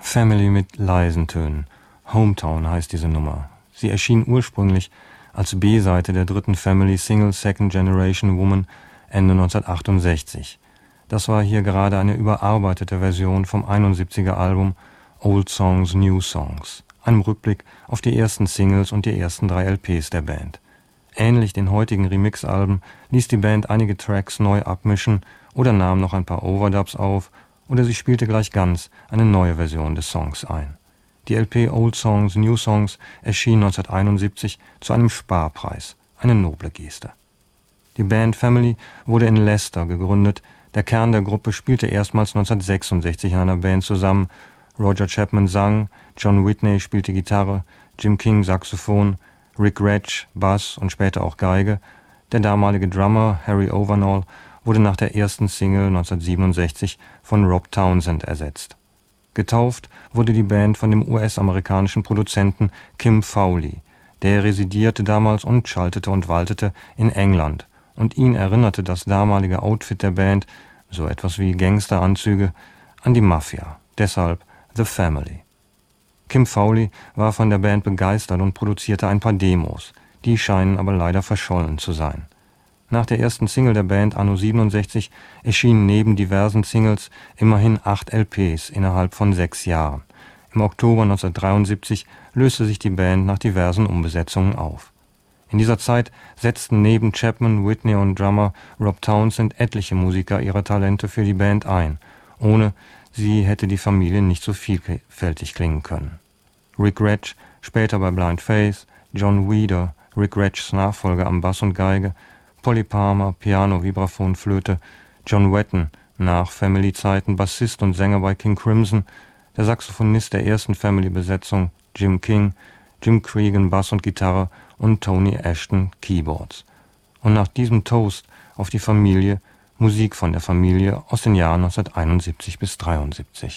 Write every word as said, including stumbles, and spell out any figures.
Family mit leisen Tönen. Hometown heißt diese Nummer. Sie erschien ursprünglich als B-Seite der dritten Family-Single Second Generation Woman Ende neunzehnhundertachtundsechzig. Das war hier gerade eine überarbeitete Version vom einundsiebziger Album Old Songs, New Songs, einem Rückblick auf die ersten Singles und die ersten drei L Ps der Band. Ähnlich den heutigen Remix-Alben ließ die Band einige Tracks neu abmischen oder nahm noch ein paar Overdubs auf oder sie spielte gleich ganz eine neue Version des Songs ein. Die L P Old Songs, New Songs erschien neunzehnhunderteinundsiebzig zu einem Sparpreis, eine noble Geste. Die Band Family wurde in Leicester gegründet. Der Kern der Gruppe spielte erstmals neunzehnhundertsechsundsechzig in einer Band zusammen. Roger Chapman sang, John Whitney spielte Gitarre, Jim King Saxophon, Rick Retch Bass und später auch Geige. Der damalige Drummer Harry Overall wurde nach der ersten Single neunzehnhundertsiebenundsechzig von Rob Townsend ersetzt. Getauft wurde die Band von dem U S-amerikanischen Produzenten Kim Fowley. Der residierte damals und schaltete und waltete in England, und ihn erinnerte das damalige Outfit der Band, so etwas wie Gangsteranzüge, an die Mafia, deshalb The Family. Kim Fowley war von der Band begeistert und produzierte ein paar Demos, die scheinen aber leider verschollen zu sein. Nach der ersten Single der Band Anno siebenundsechzig erschienen neben diversen Singles immerhin acht L Ps innerhalb von sechs Jahren. Im Oktober neunzehnhundertdreiundsiebzig löste sich die Band nach diversen Umbesetzungen auf. In dieser Zeit setzten neben Chapman, Whitney und Drummer Rob Townsend etliche Musiker ihrer Talente für die Band ein. Ohne sie hätte die Familie nicht so vielfältig klingen können. Rick Retch, später bei Blind Faith, John Weider, Rick Retchs Nachfolger am Bass und Geige, Polly Palmer, Piano, Vibraphon, Flöte, John Wetton, nach Family-Zeiten Bassist und Sänger bei King Crimson, der Saxophonist der ersten Family-Besetzung Jim King, Jim Cregan Bass und Gitarre und Tony Ashton Keyboards. Und nach diesem Toast auf die Familie Musik von der Familie aus den Jahren neunzehnhunderteinundsiebzig bis dreiundsiebzig.